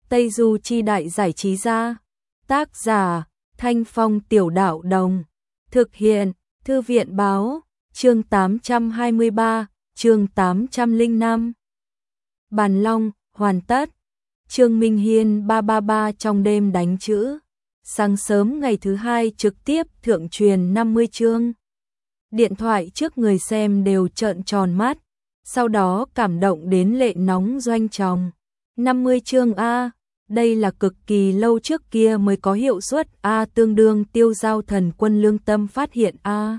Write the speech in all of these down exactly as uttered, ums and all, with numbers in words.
Tây Du Chi Đại Giải Trí Gia. Tác giả Thanh Phong Tiểu Đạo Đồng. Thực hiện Thư viện Báo. Chương tám trăm hai mươi ba, chương tám trăm lẻ năm. Bàn Long, hoàn tất. Trương Minh Hiên ba ba ba trong đêm đánh chữ. Sáng sớm ngày thứ hai trực tiếp thượng truyền năm mươi chương. Điện thoại trước người xem đều trợn tròn mắt, sau đó cảm động đến lệ nóng doanh tròng. năm mươi chương A, đây là cực kỳ lâu trước kia mới có hiệu suất A, tương đương Tiêu Giao Thần Quân lương tâm phát hiện A.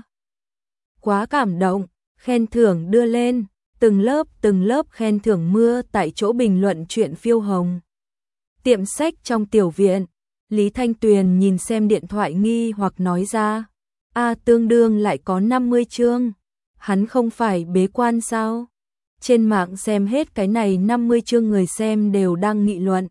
Quá cảm động, khen thưởng đưa lên, từng lớp từng lớp khen thưởng mưa tại chỗ bình luận chuyện phiêu hồng. Tiệm sách trong tiểu viện, Lý Thanh Tuyền nhìn xem điện thoại nghi hoặc nói ra, A tương đương lại có năm mươi chương, hắn không phải bế quan sao? Trên mạng xem hết cái này năm mươi chương người xem đều đang nghị luận.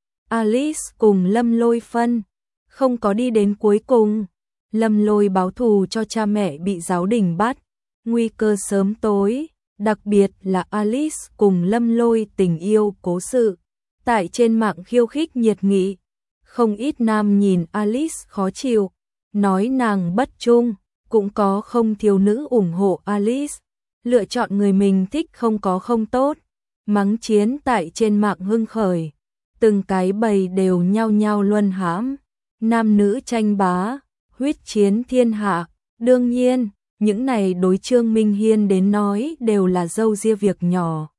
Alice cùng Lâm Lôi phân, không có đi đến cuối cùng. Lâm Lôi báo thù cho cha mẹ bị giáo đình bắt, nguy cơ sớm tối, đặc biệt là Alice cùng Lâm Lôi tình yêu cố sự. Tại trên mạng khiêu khích nhiệt nghị, không ít nam nhìn Alice khó chịu, nói nàng bất trung, cũng có không thiếu nữ ủng hộ Alice. Lựa chọn người mình thích không có không tốt, mắng chiến tại trên mạng hưng khởi, từng cái bầy đều nhao nhao luân hãm, nam nữ tranh bá, huyết chiến thiên hạ. Đương nhiên, những này đối Trương Minh Hiên đến nói đều là dâu ria việc nhỏ.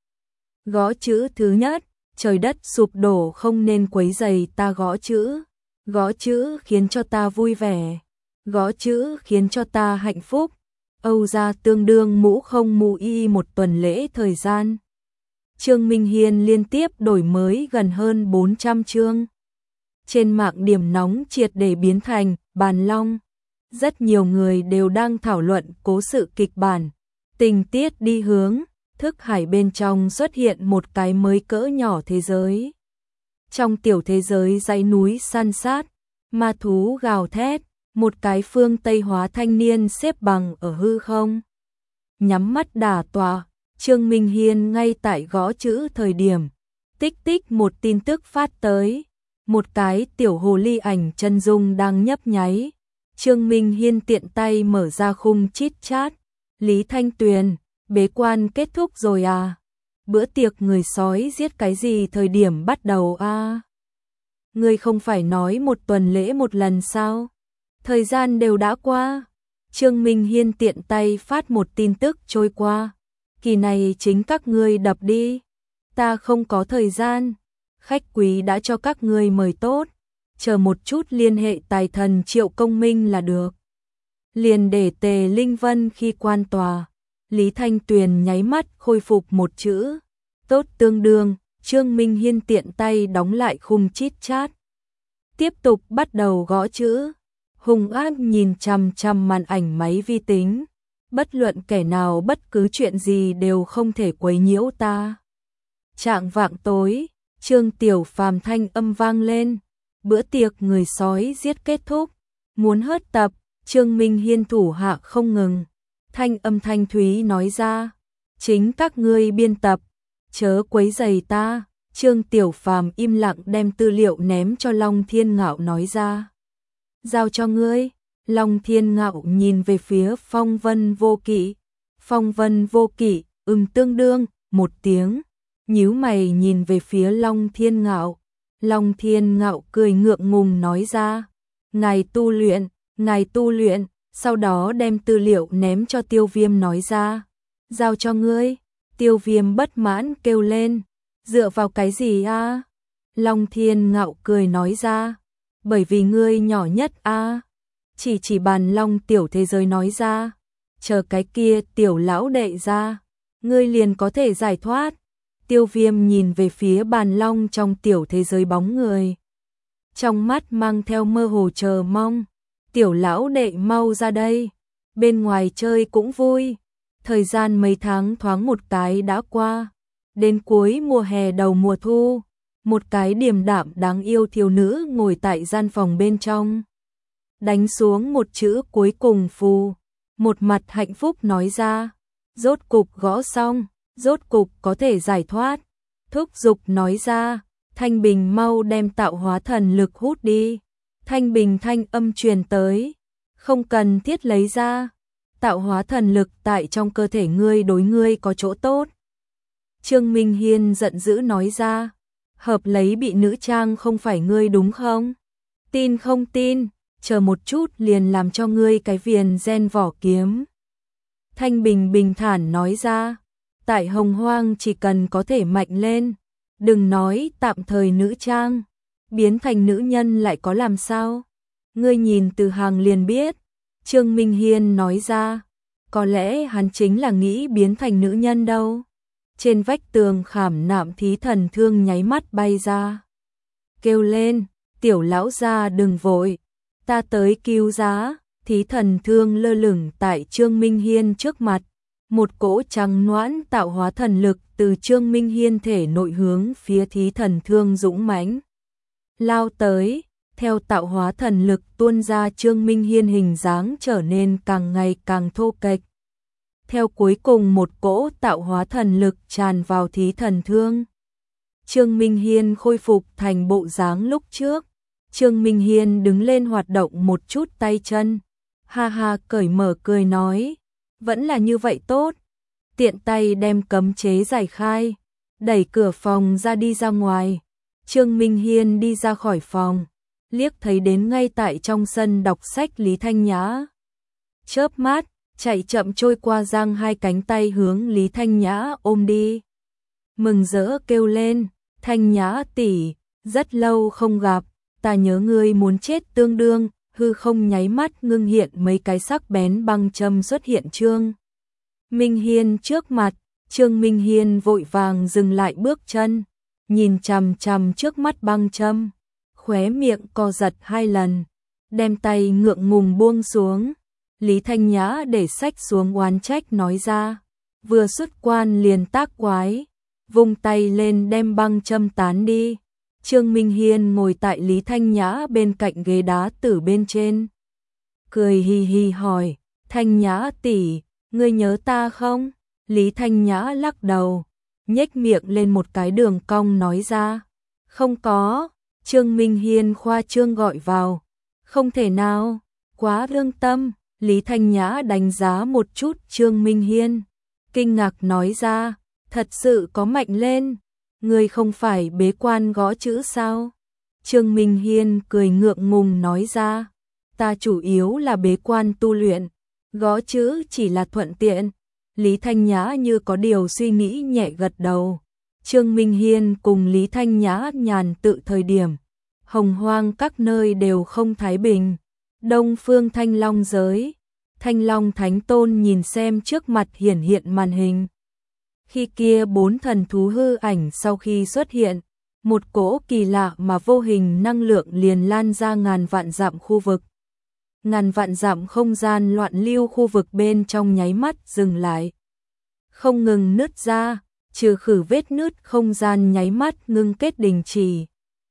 Gõ chữ thứ nhất, trời đất sụp đổ không nên quấy rầy ta gõ chữ, gõ chữ khiến cho ta vui vẻ, gõ chữ khiến cho ta hạnh phúc. Âu gia tương đương mũ không mũ y một tuần lễ thời gian. Trương Minh Hiên liên tiếp đổi mới gần hơn bốn trăm chương. Trên mạng điểm nóng triệt để biến thành Bàn Long. Rất nhiều người đều đang thảo luận cố sự kịch bản, tình tiết đi hướng, thức hải bên trong xuất hiện một cái mới cỡ nhỏ thế giới. Trong tiểu thế giới dãy núi san sát, ma thú gào thét, một cái phương Tây hóa thanh niên xếp bằng ở hư không. Nhắm mắt đả tọa, Trương Minh Hiên ngay tại gõ chữ thời điểm. Tích tích một tin tức phát tới. Một cái tiểu hồ ly ảnh chân dung đang nhấp nháy. Trương Minh Hiên tiện tay mở ra khung chít chat. Lý Thanh Tuyền, bế quan kết thúc rồi à? Bữa tiệc người sói giết cái gì thời điểm bắt đầu à? Ngươi không phải nói một tuần lễ một lần sao? Thời gian đều đã qua. Trương Minh Hiên tiện tay phát một tin tức trôi qua. Kỳ này chính các ngươi đập đi. Ta không có thời gian. Khách quý đã cho các ngươi mời tốt. Chờ một chút liên hệ tài thần Triệu Công Minh là được. Liền để Tề Linh Vân khi quan tòa. Lý Thanh Tuyền nháy mắt khôi phục một chữ. Tốt tương đương. Trương Minh Hiên tiện tay đóng lại khung chít chat. Tiếp tục bắt đầu gõ chữ. Hung ác nhìn chằm chằm màn ảnh máy vi tính. Bất luận kẻ nào bất cứ chuyện gì đều không thể quấy nhiễu ta. Trạng vạng tối, Trương Tiểu Phàm thanh âm vang lên. Bữa tiệc người sói giết kết thúc. Muốn hớt tập, Trương Minh Hiên thủ hạ không ngừng. Thanh âm thanh thúy nói ra. Chính các ngươi biên tập, chớ quấy rầy ta. Trương Tiểu Phàm im lặng đem tư liệu ném cho Long Thiên Ngạo nói ra. Giao cho ngươi. Long Thiên Ngạo nhìn về phía Phong Vân Vô Kỵ. Phong Vân Vô Kỵ ừm tương đương một tiếng, nhíu mày nhìn về phía Long Thiên Ngạo. Long Thiên Ngạo cười ngượng ngùng nói ra, ngài tu luyện, ngài tu luyện. Sau đó đem tư liệu ném cho Tiêu Viêm nói ra, giao cho ngươi. Tiêu Viêm bất mãn kêu lên, dựa vào cái gì a? Long Thiên Ngạo cười nói ra, bởi vì ngươi nhỏ nhất a. Chỉ chỉ Bàn Long tiểu thế giới nói ra, chờ cái kia tiểu lão đệ ra, ngươi liền có thể giải thoát. Tiêu Viêm nhìn về phía Bàn Long trong tiểu thế giới bóng người, trong mắt mang theo mơ hồ chờ mong. Tiểu lão đệ mau ra đây, bên ngoài chơi cũng vui. Thời gian mấy tháng thoáng một cái đã qua, đến cuối mùa hè đầu mùa thu, một cái điềm đạm đáng yêu thiếu nữ ngồi tại gian phòng bên trong, đánh xuống một chữ cuối cùng phù, một mặt hạnh phúc nói ra, rốt cục gõ xong, rốt cục có thể giải thoát. Thúc giục nói ra, Thanh Bình mau đem tạo hóa thần lực hút đi. Thanh Bình thanh âm truyền tới, không cần thiết lấy ra. Tạo hóa thần lực tại trong cơ thể ngươi đối ngươi có chỗ tốt. Trương Minh Hiên giận dữ nói ra, hợp lấy bị nữ trang không phải ngươi đúng không? Tin không tin, chờ một chút liền làm cho ngươi cái viền gen vỏ kiếm. Thanh Bình bình thản nói ra, tại Hồng Hoang chỉ cần có thể mạnh lên, đừng nói tạm thời nữ trang, biến thành nữ nhân lại có làm sao? Ngươi nhìn Từ Hàng liền biết. Trương Minh Hiên nói ra, có lẽ hắn chính là nghĩ biến thành nữ nhân đâu. Trên vách tường khảm nạm thí thần thương nháy mắt bay ra. Kêu lên, tiểu lão gia đừng vội, ta tới cứu giá. Thí thần thương lơ lửng tại Trương Minh Hiên trước mặt. Một cỗ trắng noãn tạo hóa thần lực từ Trương Minh Hiên thể nội hướng phía thí thần thương dũng mãnh lao tới. Theo tạo hóa thần lực tuôn ra, Trương Minh Hiên hình dáng trở nên càng ngày càng thô kệch. Theo cuối cùng một cỗ tạo hóa thần lực tràn vào thí thần thương, Trương Minh Hiên khôi phục thành bộ dáng lúc trước. Trương Minh Hiên đứng lên hoạt động một chút tay chân, ha ha cởi mở cười nói, vẫn là như vậy tốt. Tiện tay đem cấm chế giải khai, đẩy cửa phòng ra đi ra ngoài. Trương Minh Hiên đi ra khỏi phòng, liếc thấy đến ngay tại trong sân đọc sách Lý Thanh Nhã. Chớp mắt, chạy chậm trôi qua, giang hai cánh tay hướng Lý Thanh Nhã ôm đi. Mừng rỡ kêu lên, Thanh Nhã tỷ, rất lâu không gặp, ta nhớ ngươi muốn chết tương đương. Hư không nháy mắt ngưng hiện mấy cái sắc bén băng châm xuất hiện Trương Minh Hiên trước mặt. Trương Minh Hiên vội vàng dừng lại bước chân, nhìn chằm chằm trước mắt băng châm, khóe miệng co giật hai lần, đem tay ngượng ngùng buông xuống. Lý Thanh Nhã để sách xuống oán trách nói ra, vừa xuất quan liền tác quái, vung tay lên đem băng châm tán đi. Trương Minh Hiên ngồi tại Lý Thanh Nhã bên cạnh ghế đá tử bên trên, cười hì hì hỏi, Thanh Nhã tỷ, ngươi nhớ ta không? Lý Thanh Nhã lắc đầu, nhếch miệng lên một cái đường cong nói ra, không có. Trương Minh Hiên khoa trương gọi vào, không thể nào, quá lương tâm. Lý Thanh Nhã đánh giá một chút Trương Minh Hiên, kinh ngạc nói ra, thật sự có mạnh lên, ngươi không phải bế quan gõ chữ sao? Trương Minh Hiên cười ngượng ngùng nói ra, ta chủ yếu là bế quan tu luyện, gõ chữ chỉ là thuận tiện. Lý Thanh Nhã như có điều suy nghĩ nhẹ gật đầu. Trương Minh Hiên cùng Lý Thanh Nhã nhàn tự thời điểm, Hồng Hoang các nơi đều không thái bình. Đông phương Thanh Long giới, Thanh Long Thánh Tôn nhìn xem trước mặt hiển hiện màn hình. Khi kia bốn thần thú hư ảnh sau khi xuất hiện, một cỗ kỳ lạ mà vô hình năng lượng liền lan ra ngàn vạn dặm khu vực. Ngàn vạn dặm không gian loạn lưu khu vực bên trong nháy mắt dừng lại, không ngừng nứt ra, trừ khử vết nứt không gian nháy mắt ngưng kết đình chỉ.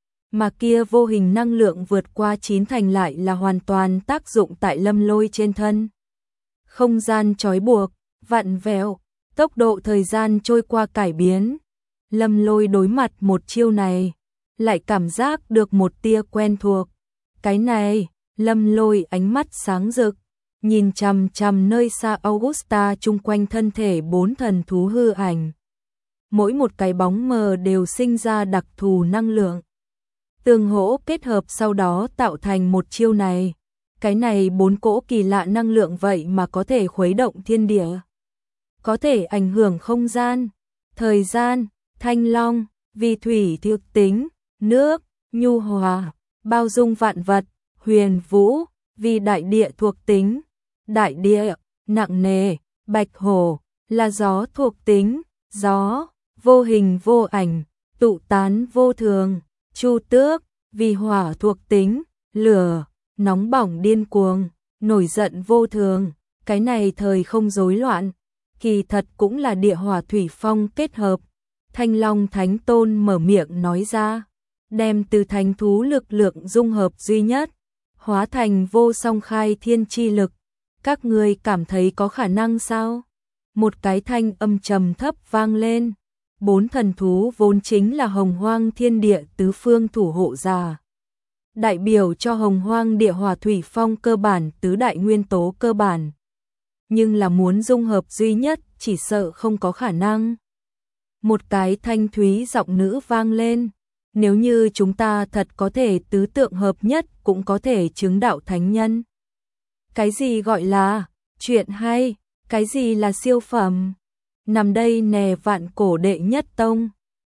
Mà kia vô hình năng lượng vượt qua chín thành lại là hoàn toàn tác dụng tại Lâm Lôi trên thân. Không gian trói buộc, vặn vẹo, tốc độ thời gian trôi qua cải biến. Lâm Lôi đối mặt một chiêu này, lại cảm giác được một tia quen thuộc. Cái này, Lâm Lôi ánh mắt sáng rực, nhìn chằm chằm nơi xa Augusta chung quanh thân thể bốn thần thú hư ảnh. Mỗi một cái bóng mờ đều sinh ra đặc thù năng lượng, tương hỗ kết hợp sau đó tạo thành một chiêu này. Cái này bốn cỗ kỳ lạ năng lượng vậy mà có thể khuấy động thiên địa, có thể ảnh hưởng không gian, thời gian. Thanh Long, vì thủy thực tính, nước, nhu hòa, bao dung vạn vật. Huyền Vũ, vì đại địa thuộc tính, đại địa, nặng nề. Bạch Hổ, là gió thuộc tính, gió, vô hình vô ảnh, tụ tán vô thường. Chu Tước, vì hỏa thuộc tính, lửa, nóng bỏng điên cuồng, nổi giận vô thường. Cái này thời không rối loạn, kỳ thật cũng là địa hỏa thủy phong kết hợp. Thanh Long Thánh Tôn mở miệng nói ra, đem từ thánh thú lực lượng dung hợp duy nhất, hóa thành vô song khai thiên chi lực. Các ngươi cảm thấy có khả năng sao? Một cái thanh âm trầm thấp vang lên. Bốn thần thú vốn chính là hồng hoang thiên địa tứ phương thủ hộ giả. Đại biểu cho hồng hoang địa hỏa thủy phong cơ bản tứ đại nguyên tố cơ bản. Nhưng là muốn dung hợp duy nhất chỉ sợ không có khả năng. Một cái thanh thúy giọng nữ vang lên. Nếu như chúng ta thật có thể tứ tượng hợp nhất cũng có thể chứng đạo thánh nhân. Cái gì gọi là chuyện hay, cái gì là siêu phẩm? Nằm đây nè vạn cổ đệ nhất tông.